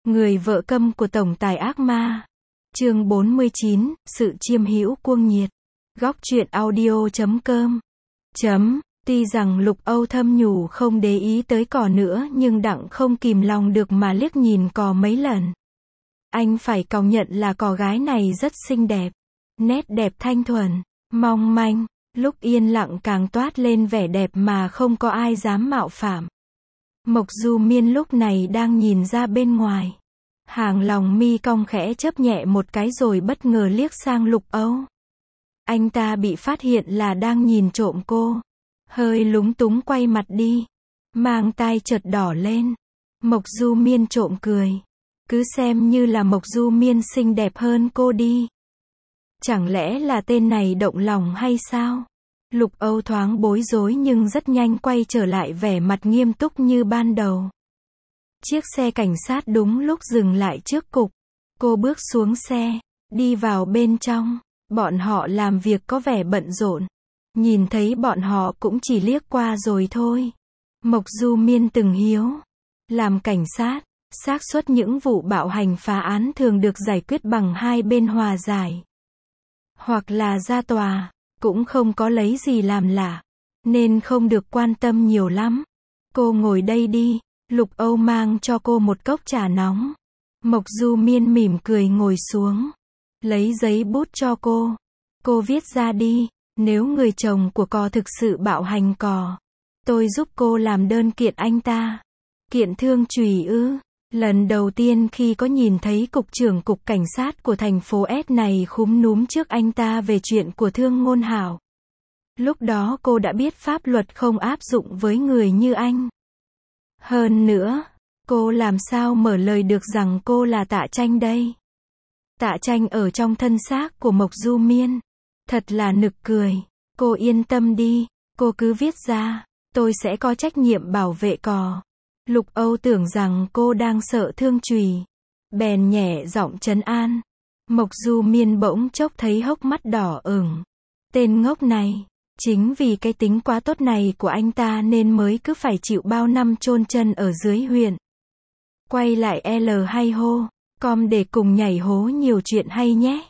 Người vợ câm của tổng tài ác ma. Chương 49, sự chiêm hữu cuồng nhiệt. Góc truyện audio.com. Tuy rằng Lục Âu thâm nhủ không để ý tới cò nữa nhưng Đặng không kìm lòng được mà liếc nhìn cò mấy lần. Anh phải công nhận là cò gái này rất xinh đẹp. Nét đẹp thanh thuần, mong manh, lúc yên lặng càng toát lên vẻ đẹp mà không có ai dám mạo phạm. Mộc Du Miên lúc này đang nhìn ra bên ngoài. Hàng lòng mi cong khẽ chớp nhẹ một cái rồi bất ngờ liếc sang Lục Âu. Anh ta bị phát hiện là đang nhìn trộm cô. Hơi lúng túng quay mặt đi. Mang tai chợt đỏ lên. Mộc Du Miên trộm cười. Cứ xem như là Mộc Du Miên xinh đẹp hơn cô đi. Chẳng lẽ là tên này động lòng hay sao? Lục Âu thoáng bối rối nhưng rất nhanh quay trở lại vẻ mặt nghiêm túc như ban đầu. Chiếc xe cảnh sát đúng lúc dừng lại trước cục. Cô bước xuống xe, đi vào bên trong. Bọn họ làm việc có vẻ bận rộn. Nhìn thấy bọn họ cũng chỉ liếc qua rồi thôi. Mộc Du Miên từng hiếu. Làm cảnh sát, xác suất những vụ bạo hành phá án thường được giải quyết bằng hai bên hòa giải. Hoặc là ra tòa, cũng không có lấy gì làm lạ. Nên không được quan tâm nhiều lắm. Cô ngồi đây đi. Lục Âu mang cho cô một cốc trà nóng. Mộc Du Miên mỉm cười ngồi xuống. Lấy giấy bút cho cô. Cô viết ra đi. Nếu người chồng của cò thực sự bạo hành cò, tôi giúp cô làm đơn kiện anh ta. Kiện thương chùy ư? Lần đầu tiên khi có nhìn thấy cục trưởng cục cảnh sát của thành phố S này khúm núm trước anh ta về chuyện của Thương Ngôn Hảo. Lúc đó cô đã biết pháp luật không áp dụng với người như anh. Hơn nữa, cô làm sao mở lời được rằng cô là Tạ Tranh đây? Tạ Tranh ở trong thân xác của Mộc Du Miên. Thật là nực cười. Cô yên tâm đi, cô cứ viết ra, tôi sẽ có trách nhiệm bảo vệ cò. Lục Âu tưởng rằng cô đang sợ thương chùy, bèn nhẹ giọng trấn an. Mộc Du Miên bỗng chốc thấy hốc mắt đỏ ửng. Tên ngốc này, chính vì cái tính quá tốt này của anh ta nên mới cứ phải chịu bao năm chôn chân ở dưới huyện. Quay lại L hay hô, com để cùng nhảy hố nhiều chuyện hay nhé.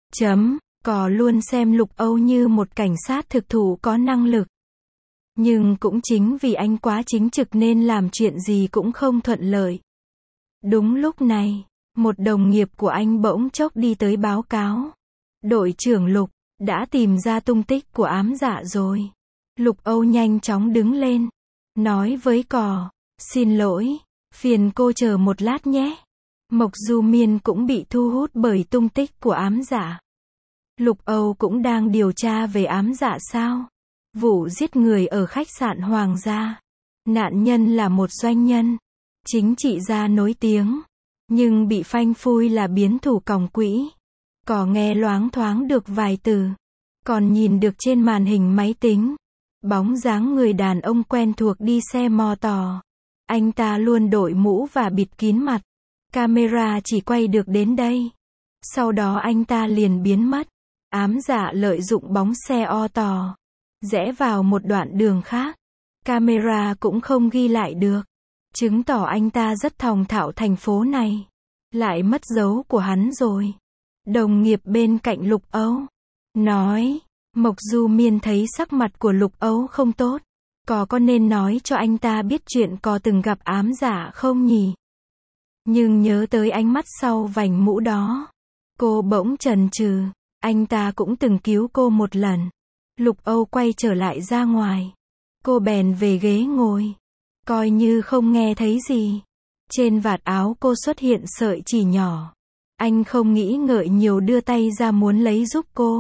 Cò luôn xem Lục Âu như một cảnh sát thực thụ có năng lực. Nhưng cũng chính vì anh quá chính trực nên làm chuyện gì cũng không thuận lợi. Đúng lúc này, một đồng nghiệp của anh bỗng chốc đi tới báo cáo. Đội trưởng Lục, đã tìm ra tung tích của ám dạ rồi. Lục Âu nhanh chóng đứng lên. Nói với cò, xin lỗi, phiền cô chờ một lát nhé. Mộc Du Miên cũng bị thu hút bởi tung tích của ám dạ. Lục Âu cũng đang điều tra về ám dạ sao? Vụ giết người ở khách sạn Hoàng gia. Nạn nhân là một doanh nhân, chính trị gia nổi tiếng, nhưng bị phanh phui là biến thủ còng quỹ. Cò nghe loáng thoáng được vài từ, còn nhìn được trên màn hình máy tính bóng dáng người đàn ông quen thuộc đi xe mô tô. Anh ta luôn đội mũ và bịt kín mặt. Camera chỉ quay được đến đây. Sau đó anh ta liền biến mất. Ám dạ lợi dụng bóng xe ô tô, rẽ vào một đoạn đường khác. Camera cũng không ghi lại được. Chứng tỏ anh ta rất thòng thạo thành phố này. Lại mất dấu của hắn rồi. Đồng nghiệp bên cạnh Lục Âu nói. Mộc Du Miên thấy sắc mặt của Lục Âu không tốt. Có nên nói cho anh ta biết chuyện có từng gặp ám dạ không nhỉ? Nhưng nhớ tới ánh mắt sau vành mũ đó, cô bỗng chần chừ. Anh ta cũng từng cứu cô một lần. Lục Âu quay trở lại ra ngoài. Cô bèn về ghế ngồi. Coi như không nghe thấy gì. Trên vạt áo cô xuất hiện sợi chỉ nhỏ. Anh không nghĩ ngợi nhiều đưa tay ra muốn lấy giúp cô.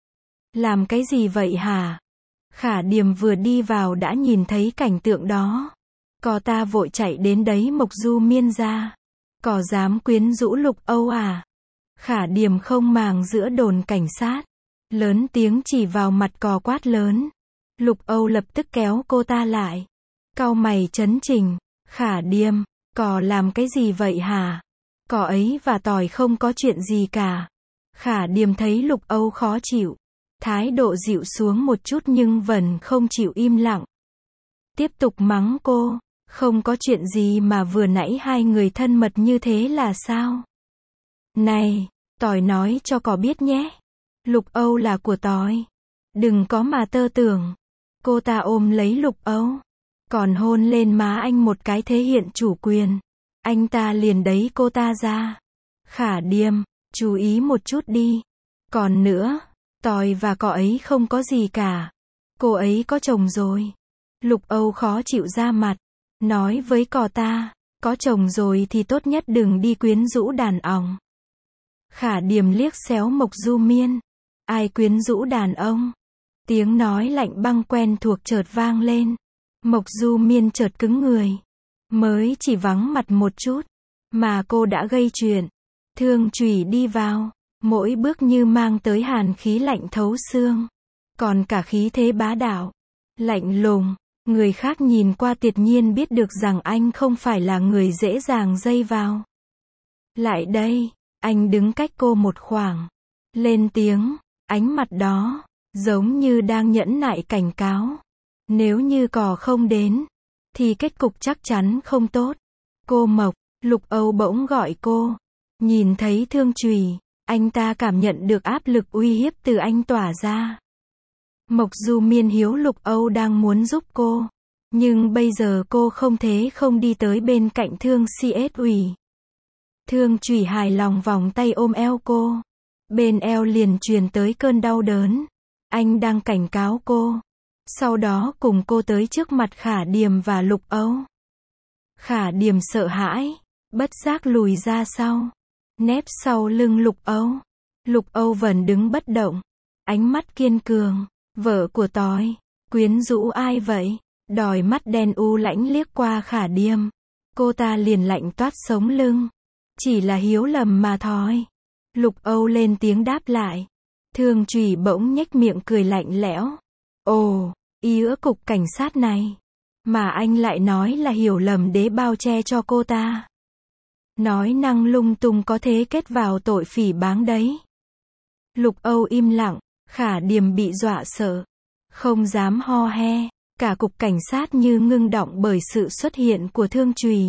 Làm cái gì vậy hả? Khả Điềm vừa đi vào đã nhìn thấy cảnh tượng đó. Cò ta vội chạy đến đấy Mộc Du Miên ra. Cò dám quyến rũ Lục Âu à? Khả Điềm không màng giữa đồn cảnh sát. Lớn tiếng chỉ vào mặt cò quát lớn. Lục Âu lập tức kéo cô ta lại. Cau mày chấn chỉnh. Khả Điềm, cò làm cái gì vậy hả? Cò ấy và tỏi không có chuyện gì cả. Khả Điềm thấy Lục Âu khó chịu. Thái độ dịu xuống một chút nhưng vẫn không chịu im lặng. Tiếp tục mắng cô. Không có chuyện gì mà vừa nãy hai người thân mật như thế là sao? Này, tỏi nói cho cỏ biết nhé. Lục Âu là của tỏi. Đừng có mà tơ tưởng. Cô ta ôm lấy Lục Âu. Còn hôn lên má anh một cái thể hiện chủ quyền. Anh ta liền đẩy cô ta ra. Khả Điềm, chú ý một chút đi. Còn nữa, tỏi và cỏ ấy không có gì cả. Cô ấy có chồng rồi. Lục Âu khó chịu ra mặt. Nói với cỏ ta, có chồng rồi thì tốt nhất đừng đi quyến rũ đàn ông. Khả Điềm liếc xéo Mộc Du Miên. Ai quyến rũ đàn ông? Tiếng nói lạnh băng quen thuộc chợt vang lên. Mộc Du Miên chợt cứng người. Mới chỉ vắng mặt một chút, mà cô đã gây chuyện. Thương Chủy đi vào, mỗi bước như mang tới hàn khí lạnh thấu xương. Còn cả khí thế bá đạo, lạnh lùng. Người khác nhìn qua tuyệt nhiên biết được rằng anh không phải là người dễ dàng dây vào. Lại đây, anh đứng cách cô một khoảng. Lên tiếng, ánh mặt đó, giống như đang nhẫn nại cảnh cáo. Nếu như cỏ không đến, thì kết cục chắc chắn không tốt. Cô Mộc, Lục Âu bỗng gọi cô. Nhìn thấy Thương Chủy, anh ta cảm nhận được áp lực uy hiếp từ anh tỏa ra. Mộc Du Miên hiếu Lục Âu đang muốn giúp cô. Nhưng bây giờ cô không thể không đi tới bên cạnh Thương Chủy. Thương Chủy hài lòng vòng tay ôm eo cô. Bên eo liền truyền tới cơn đau đớn. Anh đang cảnh cáo cô. Sau đó cùng cô tới trước mặt Khả Điềm và Lục Âu. Khả Điềm sợ hãi, bất giác lùi ra sau. Nép sau lưng Lục Âu. Lục Âu vẫn đứng bất động. Ánh mắt kiên cường. Vợ của tỏi, quyến rũ ai vậy? Đôi mắt đen u lãnh liếc qua Khả Điềm. Cô ta liền lạnh toát sống lưng. Chỉ là hiếu lầm mà thôi. Lục Âu lên tiếng đáp lại. Thương Chủy bỗng nhếch miệng cười lạnh lẽo. Ồ, ý ứa cục cảnh sát này. Mà anh lại nói là hiểu lầm để bao che cho cô ta. Nói năng lung tung có thế kết vào tội phỉ báng đấy. Lục Âu im lặng, Khả Điềm bị dọa sợ. Không dám ho he. Cả cục cảnh sát như ngưng động bởi sự xuất hiện của Thương Chủy.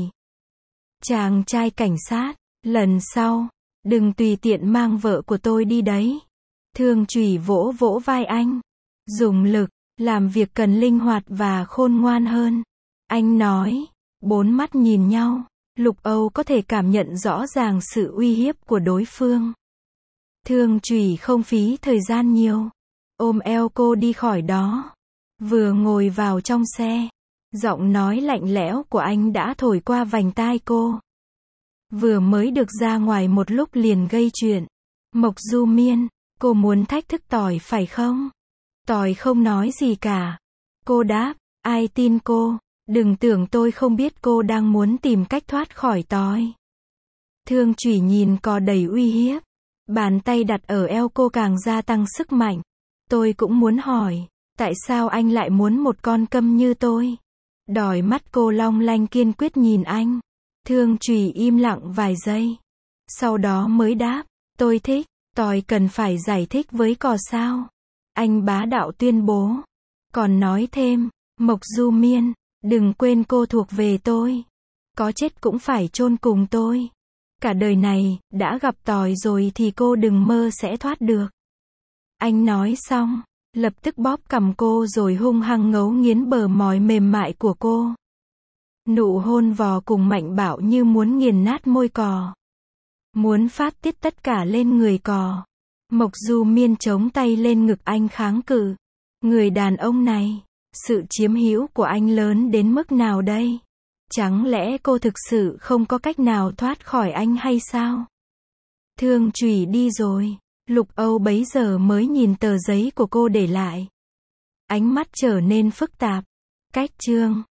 Chàng trai cảnh sát, lần sau, đừng tùy tiện mang vợ của tôi đi đấy. Thương Chủy vỗ vỗ vai anh. Dùng lực, làm việc cần linh hoạt và khôn ngoan hơn. Anh nói, bốn mắt nhìn nhau, Lục Âu có thể cảm nhận rõ ràng sự uy hiếp của đối phương. Thương Chủy không phí thời gian nhiều. Ôm eo cô đi khỏi đó. Vừa ngồi vào trong xe, giọng nói lạnh lẽo của anh đã thổi qua vành tai cô. Vừa mới được ra ngoài một lúc liền gây chuyện. Mộc Du Miên, cô muốn thách thức tỏi phải không? Tỏi không nói gì cả. Cô đáp, ai tin cô, đừng tưởng tôi không biết cô đang muốn tìm cách thoát khỏi tỏi. Thương Chủy nhìn cò đầy uy hiếp. Bàn tay đặt ở eo cô càng gia tăng sức mạnh. Tôi cũng muốn hỏi. Tại sao anh lại muốn một con câm như tôi? Đôi mắt cô long lanh kiên quyết nhìn anh. Thương Chủy im lặng vài giây. Sau đó mới đáp, tôi thích, tỏi cần phải giải thích với cò sao? Anh bá đạo tuyên bố. Còn nói thêm, Mộc Du Miên, đừng quên cô thuộc về tôi. Có chết cũng phải chôn cùng tôi. Cả đời này, đã gặp tỏi rồi thì cô đừng mơ sẽ thoát được. Anh nói xong, lập tức bóp cằm cô rồi hung hăng ngấu nghiến bờ môi mềm mại của cô. Nụ hôn vò cùng mạnh bạo như muốn nghiền nát môi cò. Muốn phát tiết tất cả lên người cò. Mộc Du Miên chống tay lên ngực anh kháng cự. Người đàn ông này, sự chiếm hữu của anh lớn đến mức nào đây? Chẳng lẽ cô thực sự không có cách nào thoát khỏi anh hay sao? Thương Chủy đi rồi. Lục Âu bấy giờ mới nhìn tờ giấy của cô để lại. Ánh mắt trở nên phức tạp. Cách chương